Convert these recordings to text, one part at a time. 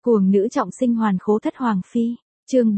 Cuồng nữ trọng sinh hoàn khố thất hoàng phi, chương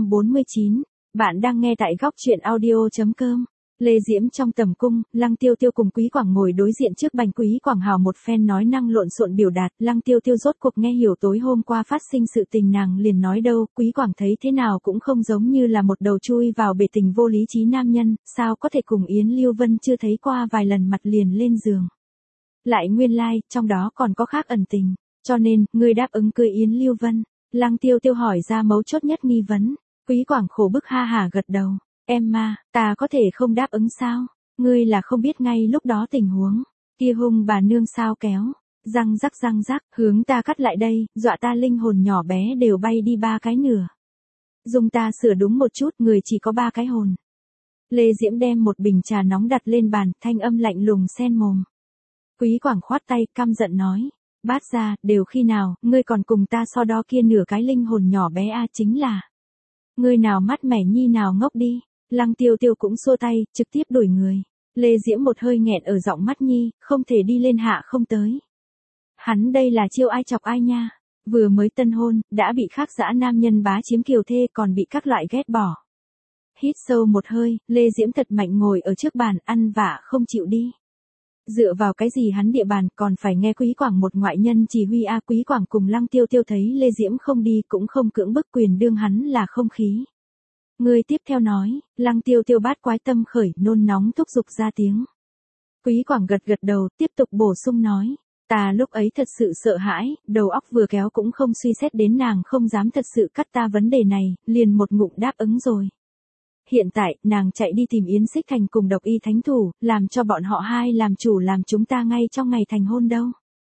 449, bạn đang nghe tại góc truyện audio.com. Lê Diễm trong tầm cung, Lăng Tiêu Tiêu cùng Quý Quảng ngồi đối diện trước bành Quý Quảng hào một phen nói năng lộn xộn biểu đạt, Lăng Tiêu Tiêu rốt cuộc nghe hiểu tối hôm qua phát sinh sự tình nàng liền nói đâu, Quý Quảng thấy thế nào cũng không giống như là một đầu chui vào bể tình vô lý trí nam nhân, sao có thể cùng Yến Lưu Vân chưa thấy qua vài lần mặt liền lên giường. Lại nguyên lai, trong đó còn có khác ẩn tình, cho nên, ngươi đáp ứng cưới Yến Lưu Vân. Lăng Tiêu Tiêu hỏi ra mấu chốt nhất nghi vấn, Quý Quảng khổ bức ha hả gật đầu. Em ma, ta có thể không đáp ứng sao? Ngươi là không biết ngay lúc đó tình huống. Kia hung bà nương sao kéo. Răng rắc, hướng ta cắt lại đây, dọa ta linh hồn nhỏ bé đều bay đi 3 cái nửa. Dùng ta sửa đúng một chút, người chỉ có 3 cái hồn. Lê Diễm đem một bình trà nóng đặt lên bàn, thanh âm lạnh lùng sen mồm. Quý Quảng khoát tay, căm giận nói. Bát ra, đều khi nào, ngươi còn cùng ta so đo kia nửa cái linh hồn nhỏ bé chính là. Ngươi nào mắt mẻ nhi nào ngốc đi. Lăng Tiêu Tiêu cũng xua tay, trực tiếp đuổi người. Lê Diễm một hơi nghẹn ở giọng mắt nhi, không thể đi lên hạ không tới. Hắn đây là chiêu ai chọc ai nha. Vừa mới tân hôn, đã bị khác dã nam nhân bá chiếm kiều thê còn bị các loại ghét bỏ. Hít sâu một hơi, Lê Diễm thật mạnh ngồi ở trước bàn ăn vạ không chịu đi. Dựa vào cái gì hắn địa bàn còn phải nghe Quý Quảng một ngoại nhân chỉ huy Quý Quảng cùng Lăng Tiêu Tiêu thấy Lê Diễm không đi cũng không cưỡng bức quyền đương hắn là không khí. Người tiếp theo nói, Lăng Tiêu Tiêu bát quái tâm khởi nôn nóng thúc giục ra tiếng. Quý Quảng gật đầu tiếp tục bổ sung nói, ta lúc ấy thật sự sợ hãi, đầu óc vừa kéo cũng không suy xét đến nàng không dám thật sự cắt ta vấn đề này, liền một ngụm đáp ứng rồi. Hiện tại, nàng chạy đi tìm Yến Xích Thành cùng độc y thánh thủ, làm cho bọn họ hai làm chủ làm chúng ta ngay trong ngày thành hôn đâu.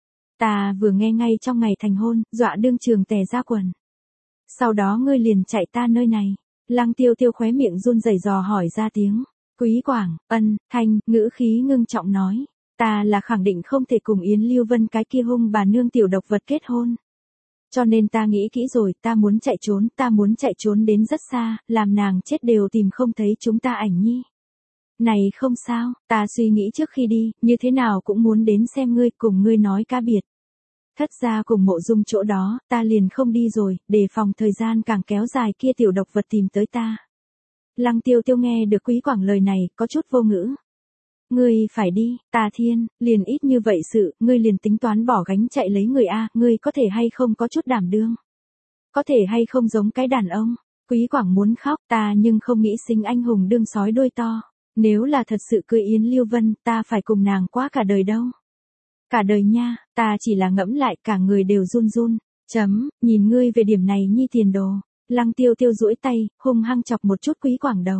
Ta vừa nghe ngay trong ngày thành hôn, dọa đương trường tè ra quần. Sau đó ngươi liền chạy ta nơi này. Lăng Tiêu Tiêu khóe miệng run rẩy dò hỏi ra tiếng. Quý Quảng, thanh, ngữ khí ngưng trọng nói. Ta là khẳng định không thể cùng Yến Lưu Vân cái kia hung bà nương tiểu độc vật kết hôn. Cho nên ta nghĩ kỹ rồi, ta muốn chạy trốn đến rất xa, làm nàng chết đều tìm không thấy chúng ta ảnh nhi. Này không sao, ta suy nghĩ trước khi đi, như thế nào cũng muốn đến xem ngươi cùng ngươi nói ca biệt. Thất ra cùng Mộ Dung chỗ đó, ta liền không đi rồi, để phòng thời gian càng kéo dài kia tiểu độc vật tìm tới ta. Lăng Tiêu Tiêu nghe được Quý Quảng lời này, có chút vô ngữ. Ngươi phải đi, ta thiên, liền ít như vậy sự, ngươi liền tính toán bỏ gánh chạy lấy người ngươi có thể hay không có chút đảm đương. Có thể hay không giống cái đàn ông. Quý Quảng muốn khóc, ta nhưng không nghĩ sinh anh hùng đương sói đuôi to. Nếu là thật sự cưới Yến Lưu Vân, ta phải cùng nàng quá cả đời đâu. Cả đời nha, ta chỉ là ngẫm lại cả người đều run. Nhìn ngươi về điểm này nhi tiền đồ. Lăng Tiêu Tiêu duỗi tay, hung hăng chọc một chút Quý Quảng đầu.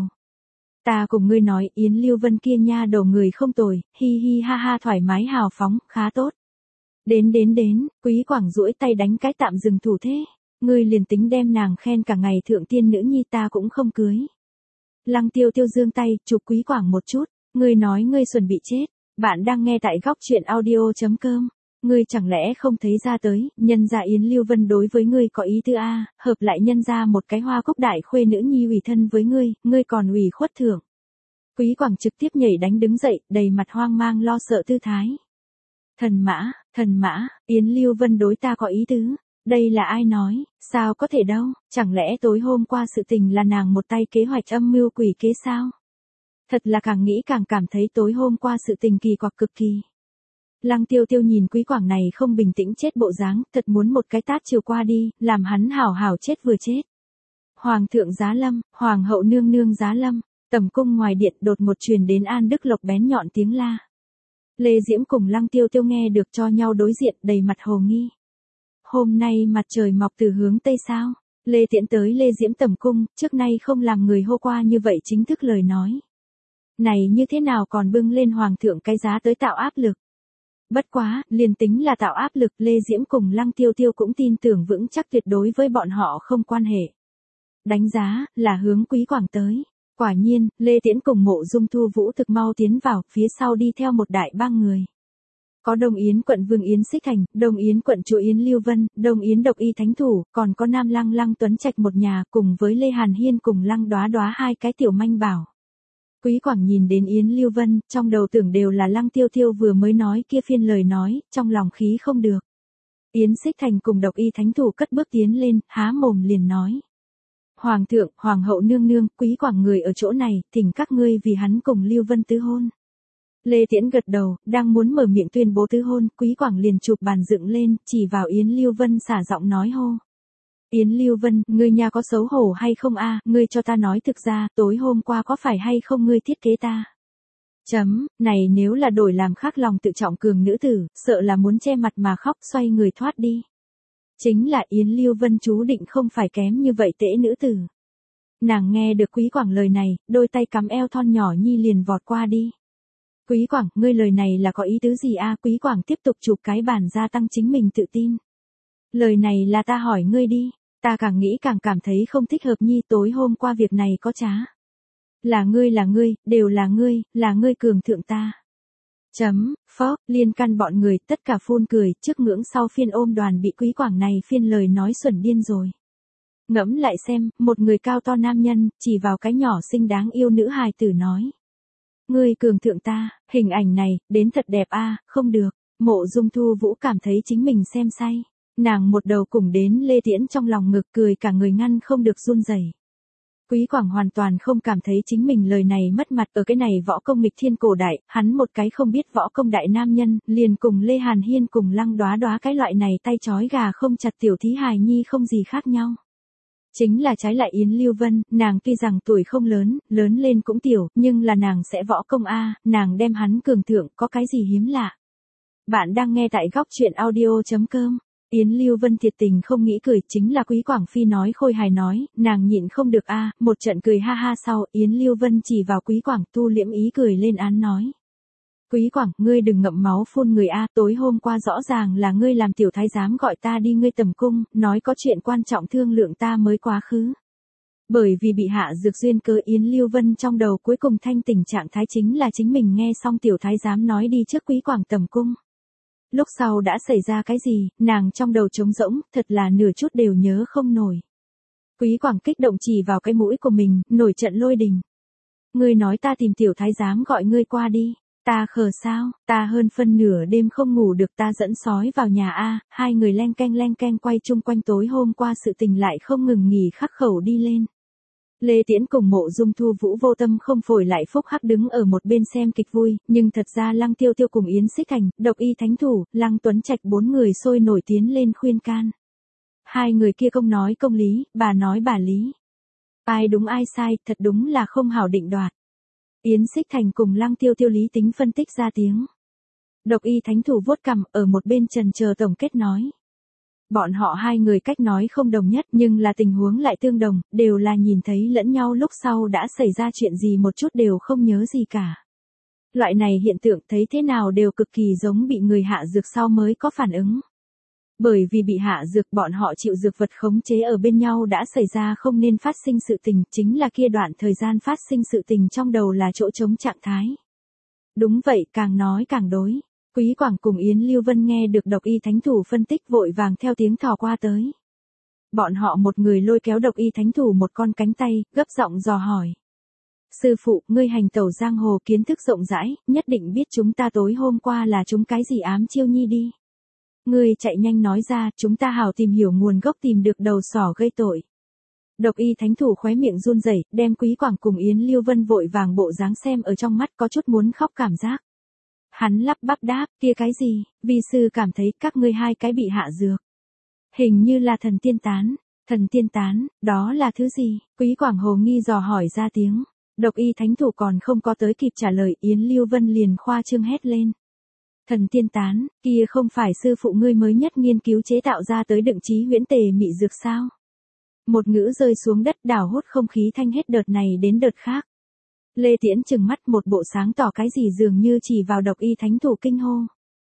Ta cùng ngươi nói Yến Lưu Vân kia nha đầu người không tồi, hi ha thoải mái hào phóng, khá tốt. Đến, Quý Quảng duỗi tay đánh cái tạm dừng thủ thế. Ngươi liền tính đem nàng khen cả ngày thượng tiên nữ nhi ta cũng không cưới. Lăng Tiêu Tiêu giương tay, chụp Quý Quảng một chút. Ngươi nói ngươi xuẩn bị chết. Bạn đang nghe tại góc truyện audio.com. Ngươi chẳng lẽ không thấy ra tới, nhân ra Yến Lưu Vân đối với ngươi có ý tư hợp lại nhân ra một cái hoa cúc đại khuê nữ nhi ủy thân với ngươi còn ủy khuất thưởng. Quý Quảng trực tiếp nhảy đánh đứng dậy, đầy mặt hoang mang lo sợ tư thái. Thần mã, Yến Lưu Vân đối ta có ý tứ. Đây là ai nói, sao có thể đâu, chẳng lẽ tối hôm qua sự tình là nàng một tay kế hoạch âm mưu quỷ kế sao? Thật là càng nghĩ càng cảm thấy tối hôm qua sự tình kỳ quặc cực kỳ. Lăng Tiêu Tiêu nhìn Quý Quảng này không bình tĩnh chết bộ dáng, thật muốn một cái tát chiều qua đi, làm hắn hảo chết vừa chết. Hoàng thượng giá lâm, hoàng hậu nương giá lâm, tầm cung ngoài điện đột một truyền đến An Đức Lộc bén nhọn tiếng la. Lê Diễm cùng Lăng Tiêu Tiêu nghe được cho nhau đối diện đầy mặt hồ nghi. Hôm nay mặt trời mọc từ hướng tây sao? Lê Tiễn tới Lê Diễm tầm cung, trước nay không làm người hô qua như vậy chính thức lời nói. Này như thế nào còn bưng lên hoàng thượng cái giá tới tạo áp lực. Bất quá, liền tính là tạo áp lực, Lê Diễm cùng Lăng Tiêu Tiêu cũng tin tưởng vững chắc tuyệt đối với bọn họ không quan hệ. Đánh giá, là hướng Quý Quảng tới. Quả nhiên, Lê Tiễn cùng Mộ Dung Thu Vũ thực mau tiến vào, phía sau đi theo một đại bang người. Có Đông Yến quận Vương Yến Xích Thành, Đông Yến quận chúa Yến Lưu Vân, Đông Yến độc y thánh thủ, còn có Nam Lăng Tuấn Trạch một nhà cùng với Lê Hàn Hiên cùng Lăng Đoá hai cái tiểu manh bảo. Quý Quảng nhìn đến Yến Lưu Vân, trong đầu tưởng đều là Lăng Tiêu Tiêu vừa mới nói kia phiên lời nói, trong lòng khí không được. Yến Xích Thành cùng Độc Y Thánh Thủ cất bước tiến lên, há mồm liền nói. Hoàng thượng, Hoàng hậu nương nương, Quý Quảng người ở chỗ này, thỉnh các ngươi vì hắn cùng Lưu Vân tứ hôn. Lê Tiễn gật đầu, đang muốn mở miệng tuyên bố tứ hôn, Quý Quảng liền chụp bàn dựng lên, chỉ vào Yến Lưu Vân xả giọng nói hô. Yến Lưu Vân, ngươi nhà có xấu hổ hay không a? Ngươi cho ta nói thực ra, tối hôm qua có phải hay không ngươi thiết kế ta? Này nếu là đổi làm khác lòng tự trọng cường nữ tử, sợ là muốn che mặt mà khóc xoay người thoát đi. Chính là Yến Lưu Vân chú định không phải kém như vậy tễ nữ tử. Nàng nghe được Quý Quảng lời này, đôi tay cắm eo thon nhỏ nhi liền vọt qua đi. Quý Quảng, ngươi lời này là có ý tứ gì a? Quý Quảng tiếp tục chụp cái bàn gia tăng chính mình tự tin. Lời này là ta hỏi ngươi đi, ta càng nghĩ càng cảm thấy không thích hợp nhi, tối hôm qua việc này có trá. Là ngươi, đều là ngươi cường thượng ta. Phó, liên căn bọn người tất cả phun cười, trước ngưỡng sau phiên ôm đoàn bị Quý Quảng này phiên lời nói xuẩn điên rồi. Ngẫm lại xem, một người cao to nam nhân, chỉ vào cái nhỏ xinh đáng yêu nữ hài tử nói. Ngươi cường thượng ta, hình ảnh này, đến thật đẹp a, không được. Mộ Dung Thu Vũ cảm thấy chính mình xem say. Nàng một đầu cùng đến Lê Tiễn trong lòng ngực cười cả người ngăn không được run rẩy. Quý Quảng hoàn toàn không cảm thấy chính mình lời này mất mặt, ở cái này võ công nghịch thiên cổ đại, hắn một cái không biết võ công đại nam nhân, liền cùng Lê Hàn Hiên cùng Lăng Đoá Đoá cái loại này tay trói gà không chặt tiểu thí hài nhi không gì khác nhau. Chính là trái lại Yến Lưu Vân, nàng tuy rằng tuổi không lớn, lớn lên cũng tiểu, nhưng là nàng sẽ võ công a, nàng đem hắn cường thượng, có cái gì hiếm lạ. Bạn đang nghe tại góc truyện audio.com. Yến Lưu Vân thiệt tình không nghĩ cười, chính là Quý Quảng Phi nói khôi hài nói, nàng nhịn không được a, một trận cười ha ha sau, Yến Lưu Vân chỉ vào Quý Quảng tu liễm ý cười lên án nói. Quý Quảng, ngươi đừng ngậm máu phun người a, tối hôm qua rõ ràng là ngươi làm tiểu thái giám gọi ta đi ngươi tầm cung, nói có chuyện quan trọng thương lượng ta mới quá khứ. Bởi vì bị hạ dược duyên cơ, Yến Lưu Vân trong đầu cuối cùng thanh tỉnh trạng thái chính là chính mình nghe xong tiểu thái giám nói đi trước Quý Quảng tầm cung. Lúc sau đã xảy ra cái gì, nàng trong đầu trống rỗng, thật là nửa chút đều nhớ không nổi. Quý Quảng kích động chỉ vào cái mũi của mình, nổi trận lôi đình. Ngươi nói ta tìm tiểu thái giám gọi ngươi qua đi. Ta khờ sao, ta hơn phân nửa đêm không ngủ được, ta dẫn sói vào nhà a, hai người len keng quay chung quanh tối hôm qua sự tình lại không ngừng nghỉ khắc khẩu đi lên. Lê Tiễn cùng Mộ Dung Thu Vũ vô tâm không phổi lại phúc hắc đứng ở một bên xem kịch vui, nhưng thật ra Lăng Tiêu Tiêu cùng Yến Xích Thành, Độc Y Thánh Thủ, Lăng Tuấn Trạch bốn người sôi nổi tiến lên khuyên can. Hai người kia công nói công lý, bà nói bà lý. Ai đúng ai sai, thật đúng là không hảo định đoạt. Yến Xích Thành cùng Lăng Tiêu Tiêu lý tính phân tích ra tiếng. Độc Y Thánh Thủ vuốt cằm ở một bên trần chờ tổng kết nói. Bọn họ hai người cách nói không đồng nhất nhưng là tình huống lại tương đồng, đều là nhìn thấy lẫn nhau lúc sau đã xảy ra chuyện gì một chút đều không nhớ gì cả. Loại này hiện tượng thấy thế nào đều cực kỳ giống bị người hạ dược sau mới có phản ứng. Bởi vì bị hạ dược bọn họ chịu dược vật khống chế ở bên nhau đã xảy ra không nên phát sinh sự tình, chính là kia đoạn thời gian phát sinh sự tình trong đầu là chỗ trống trạng thái. Đúng vậy, càng nói càng đối. Quý Quảng cùng Yến Lưu Vân nghe được Độc Y Thánh Thủ phân tích vội vàng theo tiếng thò qua tới. Bọn họ một người lôi kéo Độc Y Thánh Thủ một con cánh tay, gấp giọng dò hỏi. Sư phụ, ngươi hành tẩu giang hồ kiến thức rộng rãi, nhất định biết chúng ta tối hôm qua là chúng cái gì ám chiêu nhi đi. Ngươi chạy nhanh nói ra, chúng ta hảo tìm hiểu nguồn gốc tìm được đầu sỏ gây tội. Độc Y Thánh Thủ khóe miệng run rẩy, đem Quý Quảng cùng Yến Lưu Vân vội vàng bộ dáng xem ở trong mắt có chút muốn khóc cảm giác. Hắn lắp bắp đáp, kia cái gì, vi sư cảm thấy các ngươi hai cái bị hạ dược. Hình như là thần tiên tán, đó là thứ gì? Quý Quảng hồ nghi dò hỏi ra tiếng. Độc Y Thánh Thủ còn không có tới kịp trả lời, Yến Lưu Vân liền khoa trương hét lên. Thần tiên tán, kia không phải sư phụ ngươi mới nhất nghiên cứu chế tạo ra tới đựng trí huyễn tề mị dược sao? Một ngữ rơi xuống đất đảo hốt không khí thanh hết đợt này đến đợt khác. Lê Tiễn trừng mắt một bộ sáng tỏ cái gì dường như chỉ vào Độc Y Thánh Thủ kinh hô.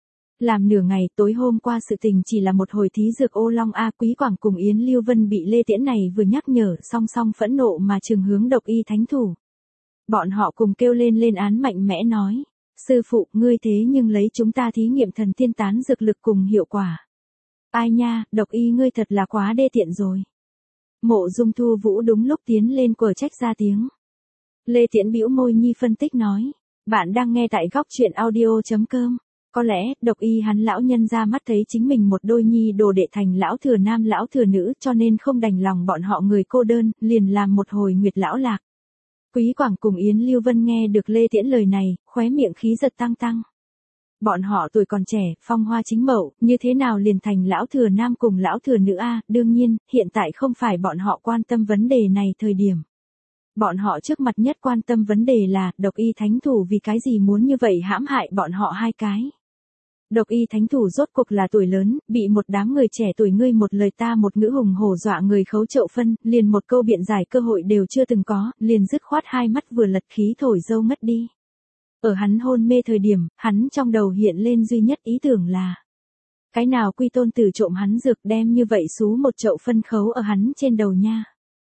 Làm nửa ngày tối hôm qua sự tình chỉ là một hồi thí dược ô long a. Quý Quảng cùng Yến Lưu Vân bị Lê Tiễn này vừa nhắc nhở song song phẫn nộ mà trừng hướng Độc Y Thánh Thủ. Bọn họ cùng kêu lên án mạnh mẽ nói. Sư phụ, ngươi thế nhưng lấy chúng ta thí nghiệm thần tiên tán dược lực cùng hiệu quả. Ai nha, Độc Y ngươi thật là quá đê tiện rồi. Mộ Dung Thu Vũ đúng lúc tiến lên quở trách ra tiếng. Lê Tiễn bĩu môi nhi phân tích nói. Bạn đang nghe tại góc truyện audio.com. Có lẽ, độc y hắn lão nhân ra mắt thấy chính mình một đôi nhi đồ đệ thành lão thừa nam lão thừa nữ cho nên không đành lòng bọn họ người cô đơn, liền làm một hồi nguyệt lão lạc. Quý Quảng cùng Yến Lưu Vân nghe được Lê Tiễn lời này, khóe miệng khí giật tăng tăng. Bọn họ tuổi còn trẻ, phong hoa chính mậu, như thế nào liền thành lão thừa nam cùng lão thừa nữ a? Đương nhiên, hiện tại không phải bọn họ quan tâm vấn đề này thời điểm. Bọn họ trước mặt nhất quan tâm vấn đề là, độc y thánh thủ vì cái gì muốn như vậy hãm hại bọn họ hai cái. Độc y thánh thủ rốt cuộc là tuổi lớn, bị một đám người trẻ tuổi ngươi một lời ta một ngữ hùng hổ dọa người khấu chậu phân, liền một câu biện giải cơ hội đều chưa từng có, liền dứt khoát hai mắt vừa lật khí thổi dâu ngất đi. Ở hắn hôn mê thời điểm, hắn trong đầu hiện lên duy nhất ý tưởng là cái nào quy tôn tử trộm hắn dược đem như vậy xú một chậu phân khấu ở hắn trên đầu nha.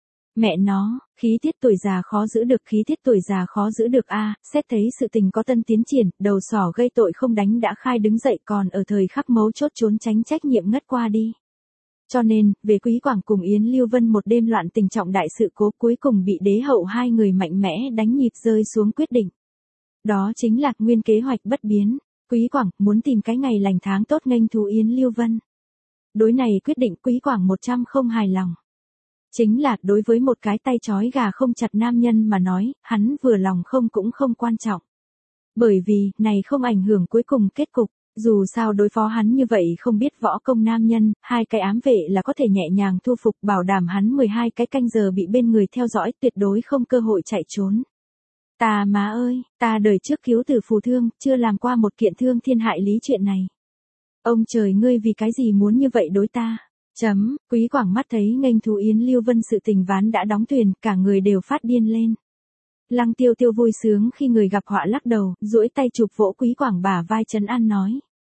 Mẹ nó, khí tiết tuổi già khó giữ được, khí tiết tuổi già khó giữ được a. Xét thấy sự tình có tân tiến triển, đầu sỏ gây tội không đánh đã khai đứng dậy còn ở thời khắc mấu chốt trốn tránh trách nhiệm ngất qua đi. Cho nên, về Quý Quảng cùng Yến Lưu Vân một đêm loạn tình trọng đại sự cố cuối cùng bị đế hậu hai người mạnh mẽ đánh nhịp rơi xuống quyết định. Đó chính là nguyên kế hoạch bất biến. Quý Quảng muốn tìm cái ngày lành tháng tốt nghênh thú Yến Lưu Vân. Đối này quyết định Quý Quảng 100 không hài lòng. Chính là đối với một cái tay trói gà không chặt nam nhân mà nói, hắn vừa lòng không cũng không quan trọng. Bởi vì, này không ảnh hưởng cuối cùng kết cục. Dù sao đối phó hắn như vậy không biết võ công nam nhân, hai cái ám vệ là có thể nhẹ nhàng thu phục bảo đảm hắn 12 cái canh giờ bị bên người theo dõi tuyệt đối không cơ hội chạy trốn. Ta má ơi, ta đời trước cứu tử phù thương, chưa làm qua một kiện thương thiên hại lý chuyện này. Ông trời ngươi vì cái gì muốn như vậy đối ta? Quý Quảng mắt thấy nghênh thú Yến Lưu Vân sự tình ván đã đóng thuyền, cả người đều phát điên lên. Lăng Tiêu Tiêu vui sướng khi người gặp họa lắc đầu, duỗi tay chụp vỗ Quý Quảng bả vai trấn an nói.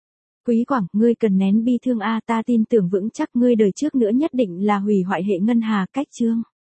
Quý Quảng, ngươi cần nén bi thương a, ta tin tưởng vững chắc ngươi đời trước nữa nhất định là hủy hoại hệ ngân hà cách chương.